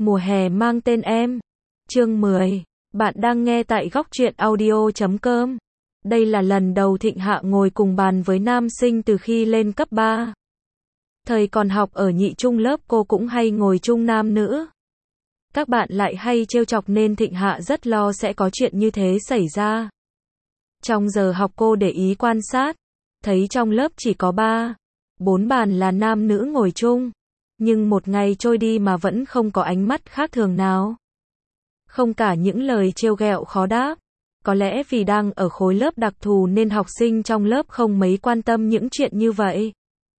Mùa hè mang tên em. Chương 10. Bạn đang nghe tại góc truyện audio.com. Đây là lần đầu Thịnh Hạ ngồi cùng bàn với nam sinh từ khi lên cấp 3. Thời còn học ở nhị trung lớp cô cũng hay ngồi chung nam nữ. Các bạn lại hay trêu chọc nên Thịnh Hạ rất lo sẽ có chuyện như thế xảy ra. Trong giờ học cô để ý quan sát, thấy trong lớp chỉ có 4 bàn là nam nữ ngồi chung. Nhưng một ngày trôi đi mà vẫn không có ánh mắt khác thường nào. Không cả những lời trêu ghẹo khó đáp. Có lẽ vì đang ở khối lớp đặc thù nên học sinh trong lớp không mấy quan tâm những chuyện như vậy.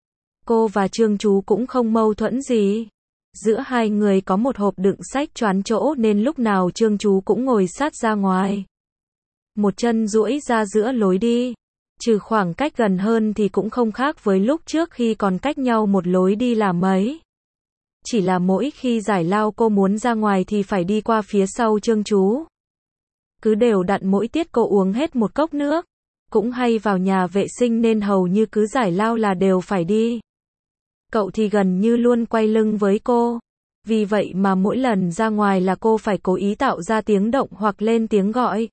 Cô và Trương Chú cũng không mâu thuẫn gì. Giữa hai người có một hộp đựng sách choán chỗ nên lúc nào Trương Chú cũng ngồi sát ra ngoài. Một chân duỗi ra giữa lối đi. Trừ khoảng cách gần hơn thì cũng không khác với lúc trước khi còn cách nhau một lối đi là mấy. Chỉ là mỗi khi giải lao cô muốn ra ngoài thì phải đi qua phía sau Trương Chú. Cứ đều đặn mỗi tiết cô uống hết một cốc nước. Cũng hay vào nhà vệ sinh nên hầu như cứ giải lao là đều phải đi. Cậu thì gần như luôn quay lưng với cô. Vì vậy mà mỗi lần ra ngoài là cô phải cố ý tạo ra tiếng động hoặc lên tiếng gọi.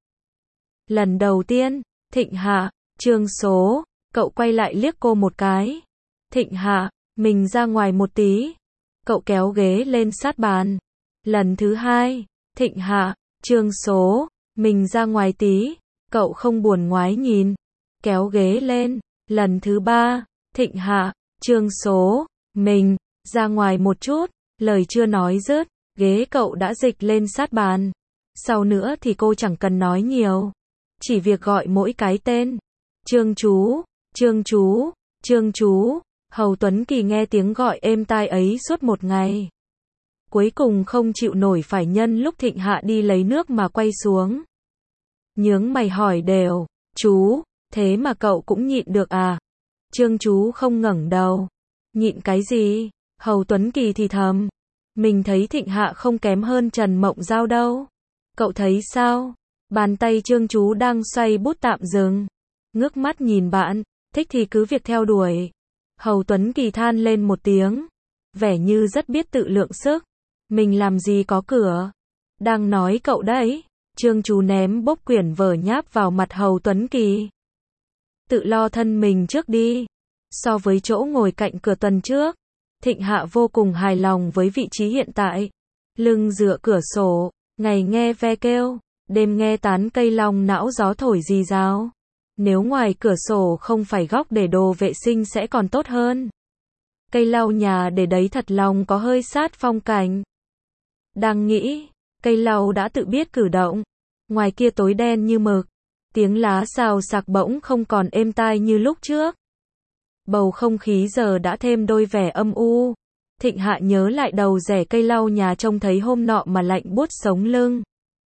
Lần đầu tiên, Thịnh Hạ, Trương Số, cậu quay lại liếc cô một cái. Thịnh Hạ, mình ra ngoài một tí. Cậu kéo ghế lên sát bàn. Lần thứ hai, Thịnh Hạ, Trương Số, mình ra ngoài tí. Cậu không buồn ngoái nhìn. Kéo ghế lên. Lần thứ ba, Thịnh Hạ, Trương Số, mình ra ngoài một chút. Lời chưa nói dứt, ghế cậu đã dịch lên sát bàn. Sau nữa thì cô chẳng cần nói nhiều. Chỉ việc gọi mỗi cái tên. Trương Chú, Trương Chú, Trương Chú. Hầu Tuấn Kỳ nghe tiếng gọi êm tai ấy suốt một ngày. Cuối cùng không chịu nổi phải nhân lúc Thịnh Hạ đi lấy nước mà quay xuống. Nhướng mày hỏi đều, chú, thế mà cậu cũng nhịn được à? Trương Chú không ngẩng đầu. Nhịn cái gì? Hầu Tuấn Kỳ thì thầm. Mình thấy Thịnh Hạ không kém hơn Trần Mộng Giao đâu. Cậu thấy sao? Bàn tay Trương Chú đang xoay bút tạm dừng. Ngước mắt nhìn bạn, thích thì cứ việc theo đuổi. Hầu Tuấn Kỳ than lên một tiếng. Vẻ như rất biết tự lượng sức. Mình làm gì có cửa. Đang nói cậu đấy. Trương Chú ném bốc quyển vở nháp vào mặt Hầu Tuấn Kỳ. Tự lo thân mình trước đi. So với chỗ ngồi cạnh cửa tuần trước, Thịnh Hạ vô cùng hài lòng với vị trí hiện tại. Lưng dựa cửa sổ, ngày nghe ve kêu, đêm nghe tán cây long não gió thổi rì rào. Nếu ngoài cửa sổ không phải góc để đồ vệ sinh sẽ còn tốt hơn. Cây lau nhà để đấy thật lòng có hơi sát phong cảnh. Đang nghĩ, cây lau đã tự biết cử động. Ngoài kia tối đen như mực. Tiếng lá xào xạc bỗng không còn êm tai như lúc trước. Bầu không khí giờ đã thêm đôi vẻ âm u. Thịnh Hạ nhớ lại đầu rẻ cây lau nhà trông thấy hôm nọ mà lạnh buốt sống lưng.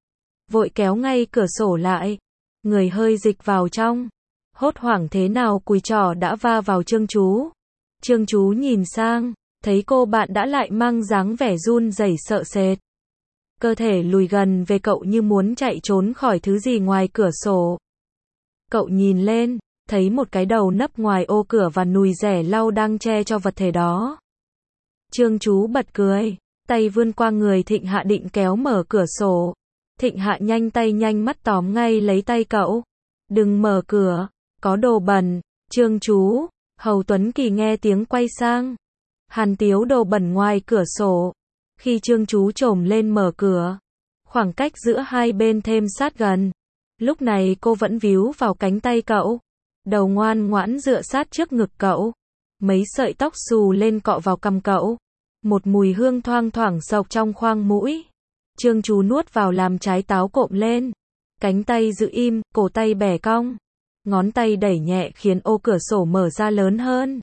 Vội kéo ngay cửa sổ lại. Người hơi dịch vào trong. Hốt hoảng thế nào cùi trỏ đã va vào Trương Chú. Trương Chú nhìn sang, thấy cô bạn đã lại mang dáng vẻ run rẩy sợ sệt. Cơ thể lùi gần về cậu như muốn chạy trốn khỏi thứ gì ngoài cửa sổ. Cậu nhìn lên, thấy một cái đầu nấp ngoài ô cửa và nùi rẻ lau đang che cho vật thể đó. Trương Chú bật cười, tay vươn qua người Thịnh Hạ định kéo mở cửa sổ. Thịnh Hạ nhanh tay nhanh mắt tóm ngay lấy tay cậu. Đừng mở cửa, có đồ bẩn. Trương Chú, Hầu Tuấn Kỳ nghe tiếng quay sang. Hàn Tiếu đồ bẩn ngoài cửa sổ. Khi Trương Chú chồm lên mở cửa, khoảng cách giữa hai bên thêm sát gần. Lúc này cô vẫn víu vào cánh tay cậu. Đầu ngoan ngoãn dựa sát trước ngực cậu. Mấy sợi tóc xù lên cọ vào cằm cậu. Một mùi hương thoang thoảng xộc trong khoang mũi. Trương Chú nuốt vào làm trái táo cộm lên. Cánh tay giữ im, cổ tay bẻ cong. Ngón tay đẩy nhẹ khiến ô cửa sổ mở ra lớn hơn.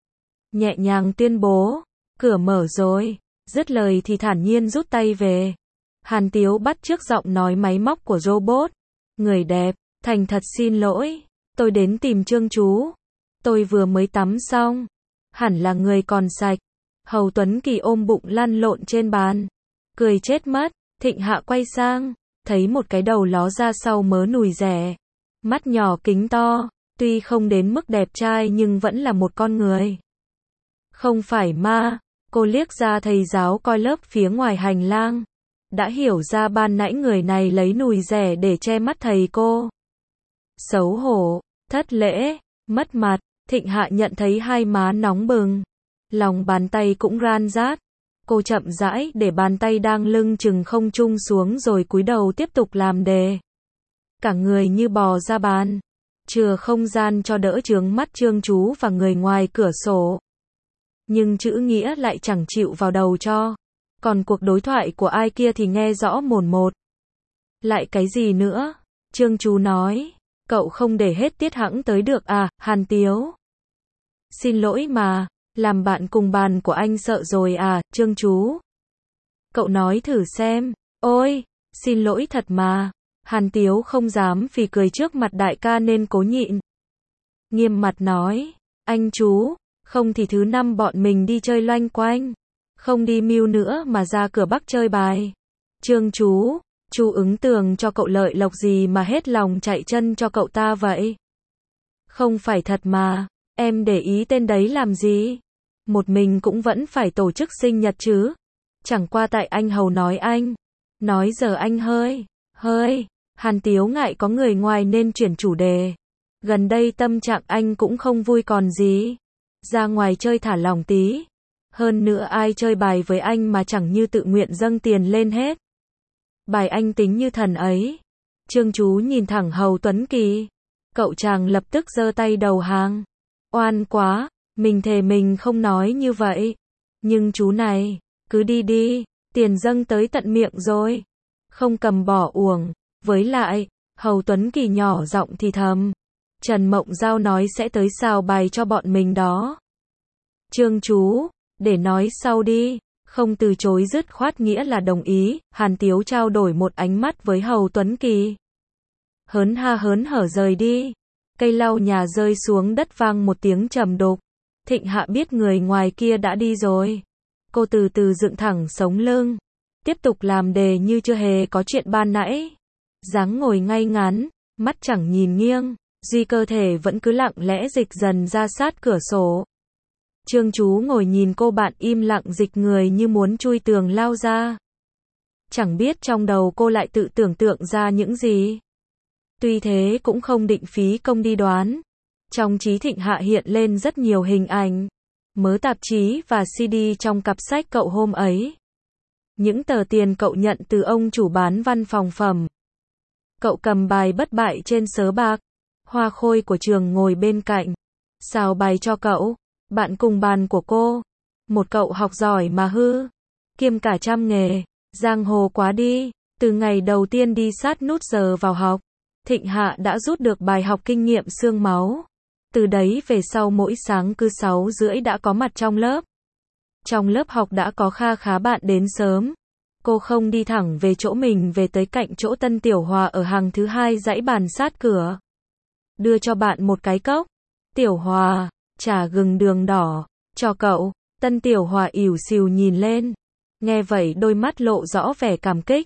Nhẹ nhàng tuyên bố, cửa mở rồi. Dứt lời thì thản nhiên rút tay về. Hàn Tiếu bắt chước giọng nói máy móc của robot. Người đẹp, thành thật xin lỗi. Tôi đến tìm Trương Chú. Tôi vừa mới tắm xong. Hẳn là người còn sạch. Hầu Tuấn Kỳ ôm bụng lăn lộn trên bàn. Cười chết mất. Thịnh Hạ quay sang. Thấy một cái đầu ló ra sau mớ nùi rẻ. Mắt nhỏ kính to. Tuy không đến mức đẹp trai nhưng vẫn là một con người. Không phải ma. Cô liếc ra thầy giáo coi lớp phía ngoài hành lang. Đã hiểu ra ban nãy người này lấy nùi rẻ để che mắt thầy cô. Xấu hổ, thất lễ, mất mặt, Thịnh Hạ nhận thấy hai má nóng bừng. Lòng bàn tay cũng ran rát. Cô chậm rãi để bàn tay đang lưng chừng không trung xuống rồi cúi đầu tiếp tục làm đề. Cả người như bò ra bàn. Chừa không gian cho đỡ chướng mắt Trương Chú và người ngoài cửa sổ. Nhưng chữ nghĩa lại chẳng chịu vào đầu cho. Còn cuộc đối thoại của ai kia thì nghe rõ mồn một. Lại cái gì nữa? Trương Chú nói. Cậu không để hết tiết hẵng tới được à, Hàn Tiếu? Xin lỗi mà, làm bạn cùng bàn của anh sợ rồi à, Trương Chú? Cậu nói thử xem. Ôi, xin lỗi thật mà. Hàn Tiếu không dám phì cười trước mặt đại ca nên cố nhịn. Nghiêm mặt nói. Anh chú, không thì thứ năm bọn mình đi chơi loanh quanh. Không đi mưu nữa mà ra cửa Bắc chơi bài. Trương Chú ứng tường cho cậu lợi lộc gì mà hết lòng chạy chân cho cậu ta vậy? Không phải thật mà, em để ý tên đấy làm gì? Một mình cũng vẫn phải tổ chức sinh nhật chứ. Chẳng qua tại anh Hầu nói anh. Nói giờ anh hơi. Hàn Tiếu ngại có người ngoài nên chuyển chủ đề. Gần đây tâm trạng anh cũng không vui còn gì. Ra ngoài chơi thả lỏng tí. Hơn nữa ai chơi bài với anh mà chẳng như tự nguyện dâng tiền lên hết. Bài anh tính như thần ấy. Trương Chú nhìn thẳng Hầu Tuấn Kỳ. Cậu chàng lập tức giơ tay đầu hàng. Oan quá, mình thề mình không nói như vậy. Nhưng chú này, cứ đi đi, tiền dâng tới tận miệng rồi. Không cầm bỏ uổng. Với lại, Hầu Tuấn Kỳ nhỏ giọng thì thầm. Trần Mộng Giao nói sẽ tới xào bài cho bọn mình đó. Trương Chú, để nói sau đi. Không từ chối dứt khoát nghĩa là đồng ý. Hàn Tiếu trao đổi một ánh mắt với Hầu Tuấn Kỳ. Hớn hở rời đi. Cây lau nhà rơi xuống đất vang một tiếng trầm đục. Thịnh Hạ biết người ngoài kia đã đi rồi. Cô từ từ dựng thẳng sống lưng. Tiếp tục làm đề như chưa hề có chuyện ban nãy. Dáng ngồi ngay ngắn, mắt chẳng nhìn nghiêng. Duy cơ thể vẫn cứ lặng lẽ dịch dần ra sát cửa sổ. Trương Chú ngồi nhìn cô bạn im lặng dịch người như muốn chui tường lao ra. Chẳng biết trong đầu cô lại tự tưởng tượng ra những gì. Tuy thế cũng không định phí công đi đoán. Trong trí Thịnh Hạ hiện lên rất nhiều hình ảnh. Mớ tạp chí và CD trong cặp sách cậu hôm ấy. Những tờ tiền cậu nhận từ ông chủ bán văn phòng phẩm. Cậu cầm bài bất bại trên sớ bạc. Hoa Khôi của trường ngồi bên cạnh. Xào bài cho cậu. Bạn cùng bàn của cô. Một cậu học giỏi mà hư. Kiêm cả trăm nghề. Giang hồ quá đi. Từ ngày đầu tiên đi sát nút giờ vào học. Thịnh Hạ đã rút được bài học kinh nghiệm xương máu. Từ đấy về sau mỗi sáng cứ 6:30 đã có mặt trong lớp. Trong lớp học đã có kha khá bạn đến sớm. Cô không đi thẳng về chỗ mình về tới cạnh chỗ Tân Tiểu Hòa ở hàng thứ hai dãy bàn sát cửa. Đưa cho bạn một cái cốc. Tiểu Hòa, trà gừng đường đỏ, cho cậu. Tân Tiểu Hòa ỉu xìu nhìn lên. Nghe vậy đôi mắt lộ rõ vẻ cảm kích.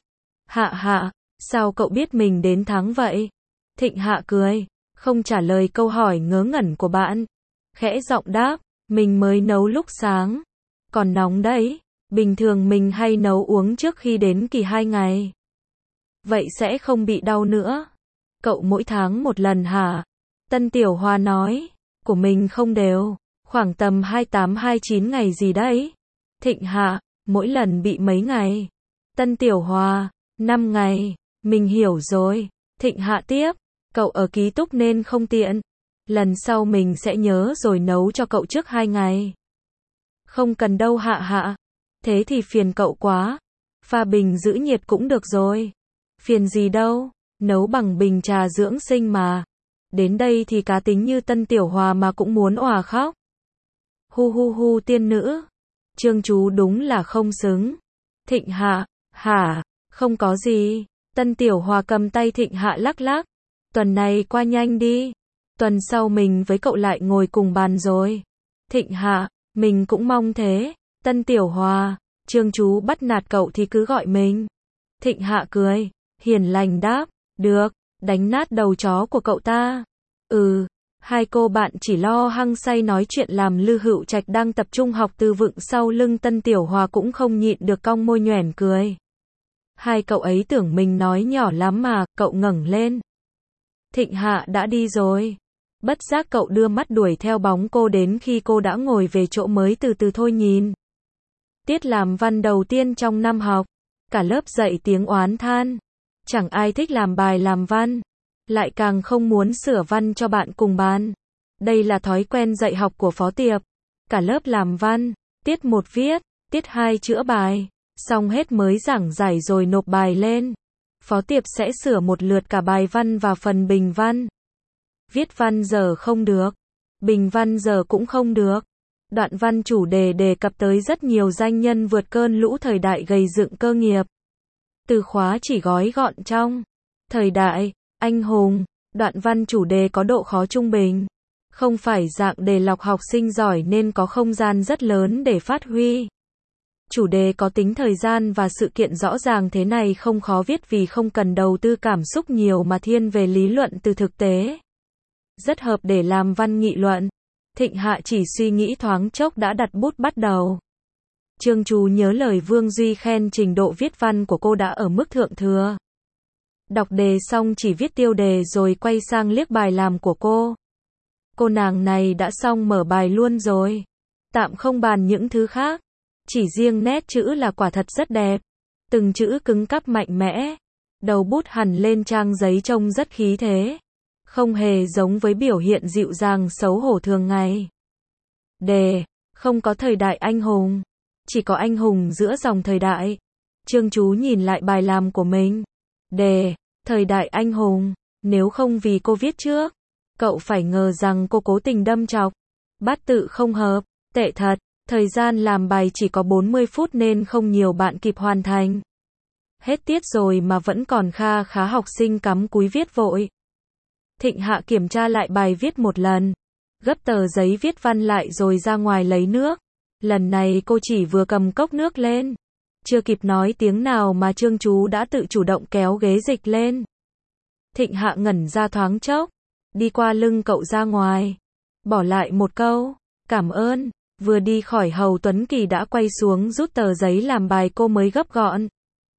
Hạ, sao cậu biết mình đến tháng vậy? Thịnh Hạ cười, không trả lời câu hỏi ngớ ngẩn của bạn. Khẽ giọng đáp, mình mới nấu lúc sáng. Còn nóng đấy, bình thường mình hay nấu uống trước khi đến kỳ 2 ngày. Vậy sẽ không bị đau nữa. Cậu mỗi tháng một lần hả? Tân Tiểu Hòa nói, của mình không đều, khoảng tầm 28-29 ngày gì đấy. Thịnh Hạ, mỗi lần bị mấy ngày? Tân Tiểu Hòa, 5 ngày, mình hiểu rồi. Thịnh Hạ tiếp, cậu ở ký túc nên không tiện. Lần sau mình sẽ nhớ rồi nấu cho cậu trước 2 ngày. Không cần đâu Hạ. Thế thì phiền cậu quá. Pha bình giữ nhiệt cũng được rồi. Phiền gì đâu, nấu bằng bình trà dưỡng sinh mà. Đến đây thì cá tính như Tân Tiểu Hòa mà cũng muốn òa khóc. Hu tiên nữ. Trương Chú đúng là không xứng. Thịnh Hạ, hả? Không có gì. Tân Tiểu Hòa cầm tay Thịnh Hạ lắc lắc. Tuần này qua nhanh đi. Tuần sau mình với cậu lại ngồi cùng bàn rồi. Thịnh Hạ, mình cũng mong thế. Tân Tiểu Hòa, Trương Chú bắt nạt cậu thì cứ gọi mình. Thịnh Hạ cười, hiền lành đáp, được, đánh nát đầu chó của cậu ta. Hai cô bạn chỉ lo hăng say nói chuyện làm Lư Hữu Trạch đang tập trung học từ vựng sau lưng Tân Tiểu Hòa cũng không nhịn được cong môi nhoẻn cười. Hai cậu ấy tưởng mình nói nhỏ lắm mà, cậu ngẩng lên. Thịnh Hạ đã đi rồi. Bất giác cậu đưa mắt đuổi theo bóng cô đến khi cô đã ngồi về chỗ mới từ từ thôi nhìn. Tiết làm văn đầu tiên trong năm học. Cả lớp dậy tiếng oán than. Chẳng ai thích làm bài làm văn. Lại càng không muốn sửa văn cho bạn cùng bàn. Đây là thói quen dạy học của Phó Tiệp. Cả lớp làm văn, tiết 1 viết, tiết 2 chữa bài. Xong hết mới giảng giải rồi nộp bài lên. Phó Tiệp sẽ sửa một lượt cả bài văn và phần bình văn. Viết văn giờ không được. Bình văn giờ cũng không được. Đoạn văn chủ đề đề cập tới rất nhiều danh nhân vượt cơn lũ thời đại gây dựng cơ nghiệp. Từ khóa chỉ gói gọn trong thời đại, anh hùng. Đoạn văn chủ đề có độ khó trung bình. Không phải dạng đề lọc học sinh giỏi nên có không gian rất lớn để phát huy. Chủ đề có tính thời gian và sự kiện rõ ràng thế này không khó viết vì không cần đầu tư cảm xúc nhiều mà thiên về lý luận từ thực tế. Rất hợp để làm văn nghị luận. Thịnh Hạ chỉ suy nghĩ thoáng chốc đã đặt bút bắt đầu. Trương Chú nhớ lời Vương Duy khen trình độ viết văn của cô đã ở mức thượng thừa. Đọc đề xong chỉ viết tiêu đề rồi quay sang liếc bài làm của cô. Cô nàng này đã xong mở bài luôn rồi. Tạm không bàn những thứ khác. Chỉ riêng nét chữ là quả thật rất đẹp. Từng chữ cứng cáp mạnh mẽ. Đầu bút hằn lên trang giấy trông rất khí thế. Không hề giống với biểu hiện dịu dàng xấu hổ thường ngày. Đề, không có thời đại anh hùng. Chỉ có anh hùng giữa dòng thời đại. Trương Chú nhìn lại bài làm của mình. Đề, thời đại anh hùng. Nếu không vì cô viết trước, cậu phải ngờ rằng cô cố tình đâm chọc. Bát tự không hợp, tệ thật. Thời gian làm bài chỉ có 40 phút nên không nhiều bạn kịp hoàn thành. Hết tiết rồi mà vẫn còn kha khá học sinh cắm cúi viết vội. Thịnh Hạ kiểm tra lại bài viết một lần. Gấp tờ giấy viết văn lại rồi ra ngoài lấy nước. Lần này cô chỉ vừa cầm cốc nước lên. Chưa kịp nói tiếng nào mà Trương Chú đã tự chủ động kéo ghế dịch lên. Thịnh Hạ ngẩn ra thoáng chốc. Đi qua lưng cậu ra ngoài. Bỏ lại một câu. Cảm ơn. Vừa đi khỏi Hầu Tuấn Kỳ đã quay xuống rút tờ giấy làm bài cô mới gấp gọn.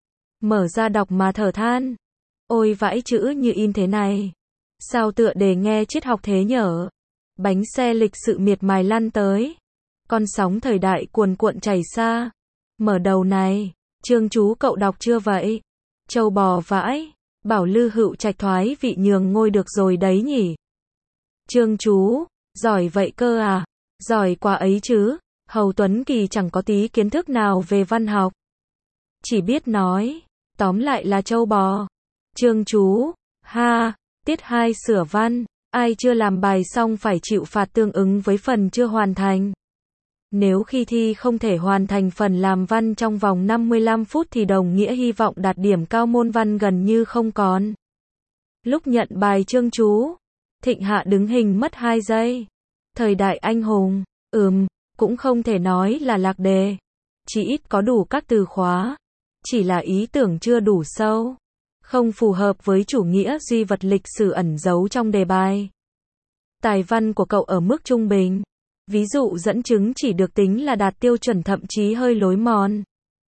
Mở ra đọc mà thở than. Ôi vãi chữ như in thế này. Sao tựa đề nghe triết học thế nhở? Bánh xe lịch sự miệt mài lăn tới. Con sóng thời đại cuồn cuộn chảy xa. Mở đầu này, Trương Chú cậu đọc chưa vậy? Châu bò vãi, bảo Lư Hữu Trạch thoái vị nhường ngôi được rồi đấy nhỉ? Trương Chú, giỏi vậy cơ à? Giỏi quá ấy chứ, Hầu Tuấn Kỳ chẳng có tí kiến thức nào về văn học. Chỉ biết nói, tóm lại là châu bò. Trương Chú, ha, tiết 2 sửa văn, ai chưa làm bài xong phải chịu phạt tương ứng với phần chưa hoàn thành. Nếu khi thi không thể hoàn thành phần làm văn trong vòng 55 phút thì đồng nghĩa hy vọng đạt điểm cao môn văn gần như không còn. Lúc nhận bài Trương Chú, Thịnh Hạ đứng hình mất 2 giây. Thời đại anh hùng, cũng không thể nói là lạc đề. Chỉ ít có đủ các từ khóa. Chỉ là ý tưởng chưa đủ sâu. Không phù hợp với chủ nghĩa duy vật lịch sử ẩn giấu trong đề bài. Tài văn của cậu ở mức trung bình. Ví dụ dẫn chứng chỉ được tính là đạt tiêu chuẩn thậm chí hơi lối mòn.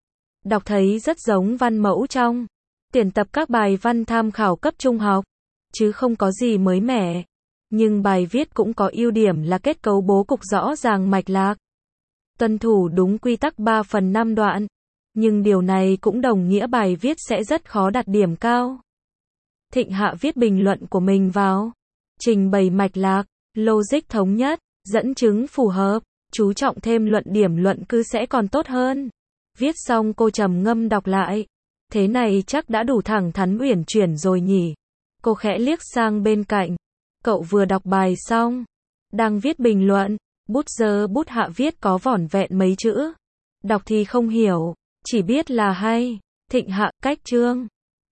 Đọc thấy rất giống văn mẫu trong tuyển tập các bài văn tham khảo cấp trung học. Chứ không có gì mới mẻ. Nhưng bài viết cũng có ưu điểm là kết cấu bố cục rõ ràng mạch lạc. Tuân thủ đúng quy tắc 3/5 đoạn. Nhưng điều này cũng đồng nghĩa bài viết sẽ rất khó đạt điểm cao. Thịnh Hạ viết bình luận của mình vào. Trình bày mạch lạc, logic thống nhất, dẫn chứng phù hợp, chú trọng thêm luận điểm luận cứ sẽ còn tốt hơn. Viết xong cô trầm ngâm đọc lại. Thế này chắc đã đủ thẳng thắn uyển chuyển rồi nhỉ. Cô khẽ liếc sang bên cạnh. Cậu vừa đọc bài xong. Đang viết bình luận. Bút giơ bút hạ viết có vỏn vẹn mấy chữ. Đọc thì không hiểu. Chỉ biết là hay. Thịnh Hạ cách chương.